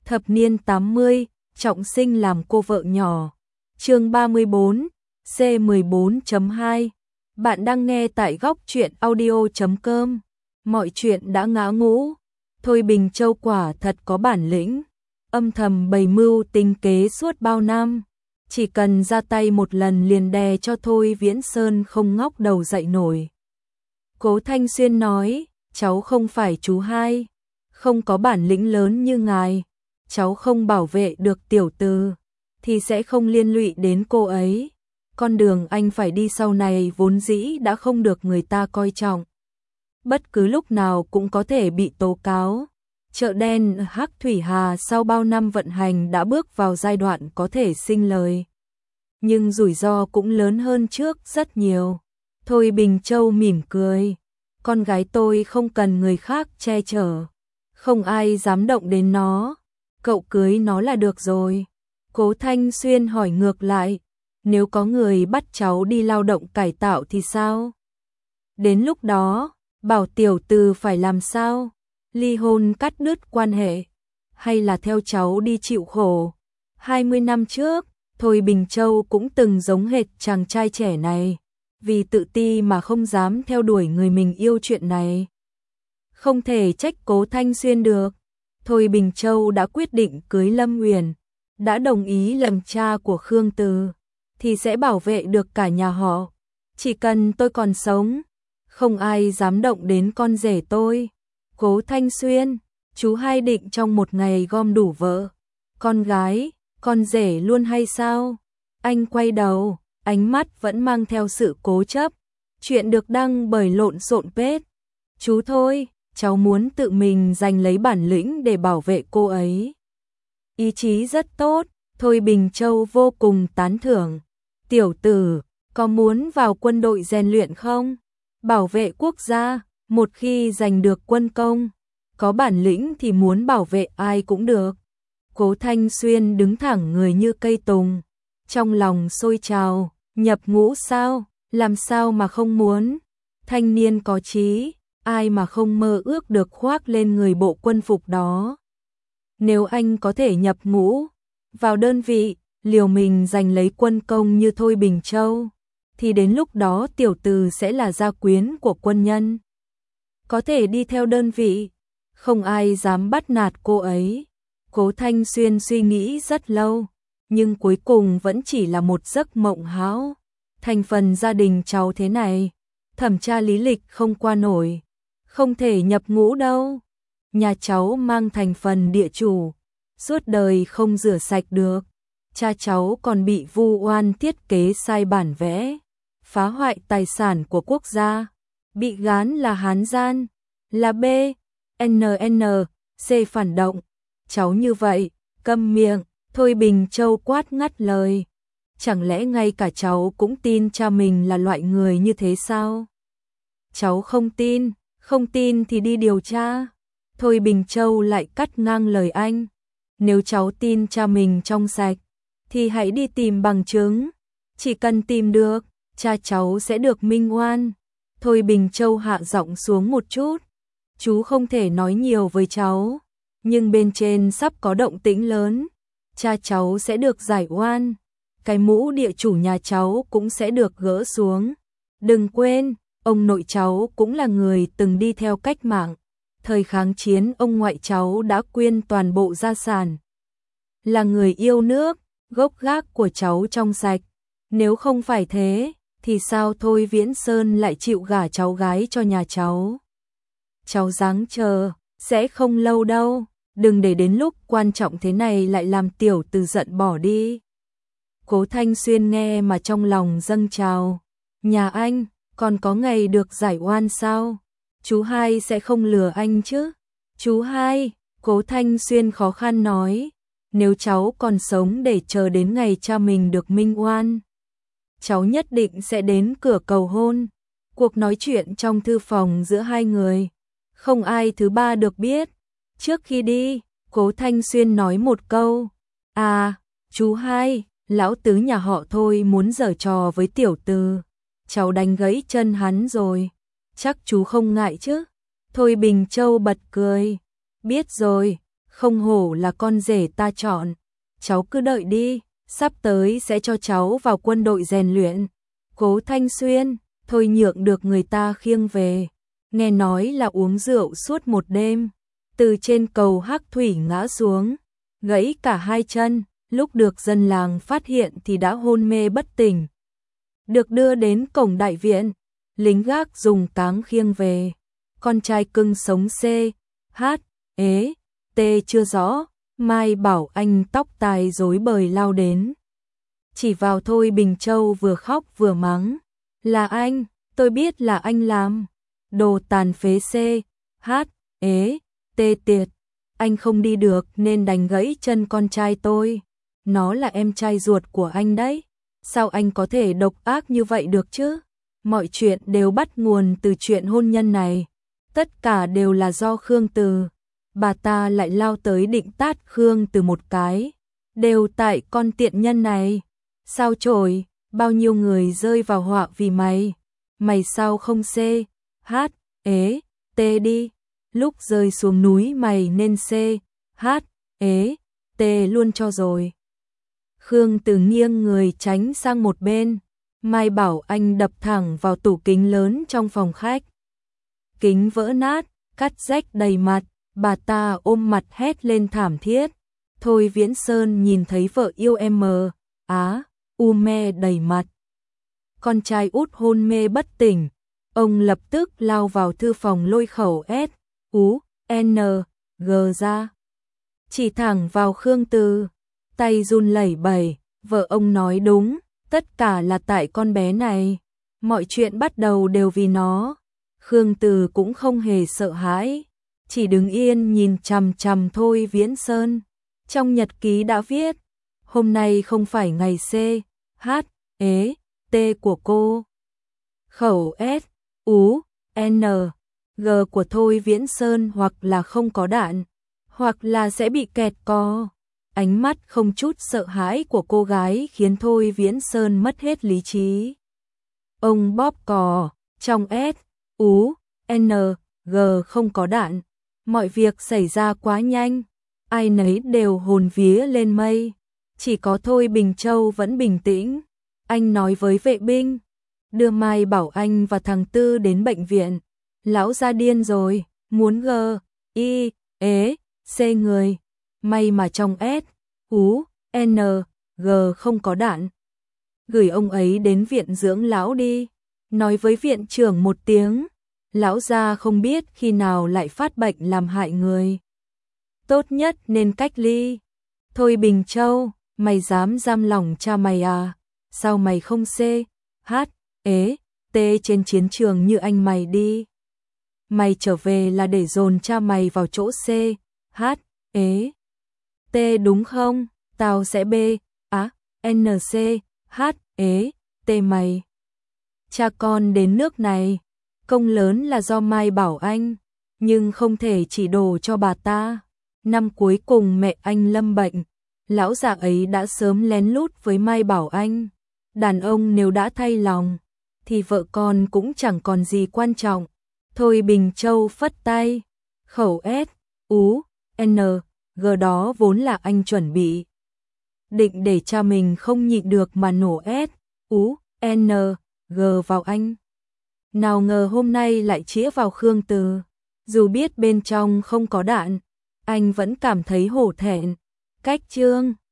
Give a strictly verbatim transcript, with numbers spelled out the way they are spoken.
Thập niên tám mươi, trọng sinh làm cô vợ nhỏ. Chương ba mươi bốn, C mười bốn chấm hai. Bạn đang nghe tại góc truyện audio chấm com. Mọi chuyện đã ngã ngũ. Thôi Bình Châu quả thật có bản lĩnh, âm thầm bày mưu tính kế suốt bao năm. Chỉ cần ra tay một lần liền đè cho Thôi Viễn Sơn không ngóc đầu dậy nổi. Cố Thanh Xuyên nói, cháu không phải chú hai, không có bản lĩnh lớn như ngài. Cháu không bảo vệ được tiểu từ, thì sẽ không liên lụy đến cô ấy. Con đường anh phải đi sau này vốn dĩ đã không được người ta coi trọng. Bất cứ lúc nào cũng có thể bị tố cáo. Chợ đen Hắc Thủy Hà sau bao năm vận hành đã bước vào giai đoạn có thể sinh lời. Nhưng rủi ro cũng lớn hơn trước rất nhiều. Thôi Bình Châu mỉm cười. Con gái tôi không cần người khác che chở. Không ai dám động đến nó. Cậu cưới nó là được rồi. Cố Thanh Xuyên hỏi ngược lại. Nếu có người bắt cháu đi lao động cải tạo thì sao? Đến lúc đó, bảo tiểu từ phải làm sao? Ly hôn cắt đứt quan hệ? Hay là theo cháu đi chịu khổ? hai mươi năm trước, Thôi Bình Châu cũng từng giống hệt chàng trai trẻ này. Vì tự ti mà không dám theo đuổi người mình yêu chuyện này. Không thể trách Cố Thanh Xuyên được. Thôi Bình Châu đã quyết định cưới Lâm Uyển, đã đồng ý làm cha của Khương Từ, thì sẽ bảo vệ được cả nhà họ. Chỉ cần tôi còn sống, không ai dám động đến con rể tôi. Cố Thanh Xuyên, chú hai định trong một ngày gom đủ vợ, con gái, con rể luôn hay sao? Anh quay đầu, ánh mắt vẫn mang theo sự cố chấp. Chuyện được đăng bởi Lộn Xộn Page. Chú thôi, cháu muốn tự mình giành lấy bản lĩnh để bảo vệ cô ấy. Ý chí rất tốt, Thôi Bình Châu vô cùng tán thưởng. Tiểu tử, có muốn vào quân đội rèn luyện không? Bảo vệ quốc gia, một khi giành được quân công, có bản lĩnh thì muốn bảo vệ ai cũng được. Cố Thanh Xuyên đứng thẳng người như cây tùng, trong lòng sôi trào, nhập ngũ sao, làm sao mà không muốn. Thanh niên có chí, ai mà không mơ ước được khoác lên người bộ quân phục đó. Nếu anh có thể nhập ngũ, vào đơn vị, liều mình giành lấy quân công như Thôi Bình Châu, thì đến lúc đó tiểu từ sẽ là gia quyến của quân nhân. Có thể đi theo đơn vị, không ai dám bắt nạt cô ấy. Cố Thanh Xuyên suy nghĩ rất lâu, nhưng cuối cùng vẫn chỉ là một giấc mộng hão. Thành phần gia đình cháu thế này, thẩm tra lý lịch không qua nổi, không thể nhập ngũ đâu. Nhà cháu mang thành phần địa chủ, suốt đời không rửa sạch được. Cha cháu còn bị vu oan thiết kế sai bản vẽ, phá hoại tài sản của quốc gia, bị gán là hán gian, là B, N N, C phản động. Cháu như vậy, câm miệng. Thôi Bình Châu quát ngắt lời. Chẳng lẽ ngay cả cháu cũng tin cha mình là loại người như thế sao? Cháu không tin, không tin thì đi điều tra. Thôi Bình Châu lại cắt ngang lời anh. Nếu cháu tin cha mình trong sạch, thì hãy đi tìm bằng chứng. Chỉ cần tìm được, cha cháu sẽ được minh oan. Thôi Bình Châu hạ giọng xuống một chút. Chú không thể nói nhiều với cháu, nhưng bên trên sắp có động tĩnh lớn. Cha cháu sẽ được giải oan, cái mũ địa chủ nhà cháu cũng sẽ được gỡ xuống. Đừng quên, ông nội cháu cũng là người từng đi theo cách mạng. Thời kháng chiến ông ngoại cháu đã quyên toàn bộ gia sản. Là người yêu nước, gốc gác của cháu trong sạch. Nếu không phải thế, thì sao Thôi Viễn Sơn lại chịu gả cháu gái cho nhà cháu? Cháu ráng chờ, sẽ không lâu đâu. Đừng để đến lúc quan trọng thế này lại làm tiểu từ giận bỏ đi. Cố Thanh Xuyên nghe mà trong lòng dâng trào. Nhà anh, còn có ngày được giải oan sao? Chú hai sẽ không lừa anh chứ? Chú hai, Cố Thanh Xuyên khó khăn nói. Nếu cháu còn sống để chờ đến ngày cha mình được minh oan, cháu nhất định sẽ đến cửa cầu hôn. Cuộc nói chuyện trong thư phòng giữa hai người, không ai thứ ba được biết. Trước khi đi, Cố Thanh Xuyên nói một câu. À, chú hai, lão tứ nhà họ Thôi muốn giở trò với tiểu từ. Cháu đánh gãy chân hắn rồi. Chắc chú không ngại chứ? Thôi Bình Châu bật cười. Biết rồi, Không hổ là con rể ta chọn, cháu cứ đợi đi, sắp tới sẽ cho cháu vào quân đội rèn luyện. Cố Thanh Xuyên, thôi nhượng được người ta khiêng về. Nghe nói là uống rượu suốt một đêm, từ trên cầu Hắc Thủy ngã xuống, gãy cả hai chân, lúc được dân làng phát hiện thì đã hôn mê bất tỉnh. Được đưa đến cổng đại viện, lính gác dùng cáng khiêng về. Con trai cưng sống C, H, ế, T chưa rõ, Mai Bảo Anh tóc tai rối bời lao đến. Chỉ vào Thôi Bình Châu vừa khóc vừa mắng. Là anh, tôi biết là anh làm. Đồ tàn phế C, H, ế, T tiệt. Anh không đi được nên đành gãy chân con trai tôi. Nó là em trai ruột của anh đấy. Sao anh có thể độc ác như vậy được chứ? Mọi chuyện đều bắt nguồn từ chuyện hôn nhân này. Tất cả đều là do Khương Từ. Bà ta lại lao tới định tát Khương Từ một cái. Đều tại con tiện nhân này. Sao chổi, bao nhiêu người rơi vào họa vì mày. Mày sao không C, H, ế, T đi. Lúc rơi xuống núi mày nên C, H, ế, T luôn cho rồi. Khương Từ nghiêng người tránh sang một bên. Mai Bảo Anh đập thẳng vào tủ kính lớn trong phòng khách. Kính vỡ nát, cắt rách đầy mặt, bà ta ôm mặt hét lên thảm thiết. Thôi Viễn Sơn nhìn thấy vợ yêu em mờ, á, u mê đầy mặt. Con trai út hôn mê bất tỉnh, ông lập tức lao vào thư phòng lôi khẩu S, U, N, G ra. Chỉ thẳng vào Khương Từ, tay run lẩy bẩy, vợ ông nói đúng, tất cả là tại con bé này, mọi chuyện bắt đầu đều vì nó. Khương Từ cũng không hề sợ hãi, chỉ đứng yên nhìn chằm chằm Thôi Viễn Sơn. Trong nhật ký đã viết, hôm nay không phải ngày C, H, ế, T của cô. Khẩu S, U, N, G của Thôi Viễn Sơn hoặc là không có đạn, hoặc là sẽ bị kẹt co. Ánh mắt không chút sợ hãi của cô gái khiến Thôi Viễn Sơn mất hết lý trí. Ông bóp cò, trong S, U, N, G không có đạn. Mọi việc xảy ra quá nhanh, ai nấy đều hồn vía lên mây. Chỉ có Thôi Bình Châu vẫn bình tĩnh. Anh nói với vệ binh, đưa Mai Bảo Anh và thằng Tư đến bệnh viện. Lão ra điên rồi, muốn G, I, ế, C người. May mà trong S, U, N, G không có đạn. Gửi ông ấy đến viện dưỡng lão đi. Nói với viện trưởng một tiếng. Lão gia không biết khi nào lại phát bệnh làm hại người. Tốt nhất nên cách ly. Thôi Bình Châu, mày dám giam lỏng cha mày à? Sao mày không C, H, ế, T trên chiến trường như anh mày đi? Mày trở về là để dồn cha mày vào chỗ C, H, ế, T đúng không? Tao sẽ B, á, N C, H, ế, T mày. Cha con đến nước này, công lớn là do Mai Bảo Anh, nhưng không thể chỉ đổ cho bà ta. Năm cuối cùng mẹ anh lâm bệnh, lão già ấy đã sớm lén lút với Mai Bảo Anh. Đàn ông nếu đã thay lòng, thì vợ con cũng chẳng còn gì quan trọng. Thôi Bình Châu phất tay, khẩu S, U, N, G đó vốn là anh chuẩn bị. Định để cha mình không nhịn được mà nổ S, U, N, G vào anh. Nào ngờ hôm nay lại chĩa vào Khương Từ. Dù biết bên trong không có đạn, anh vẫn cảm thấy hổ thẹn. Cách chương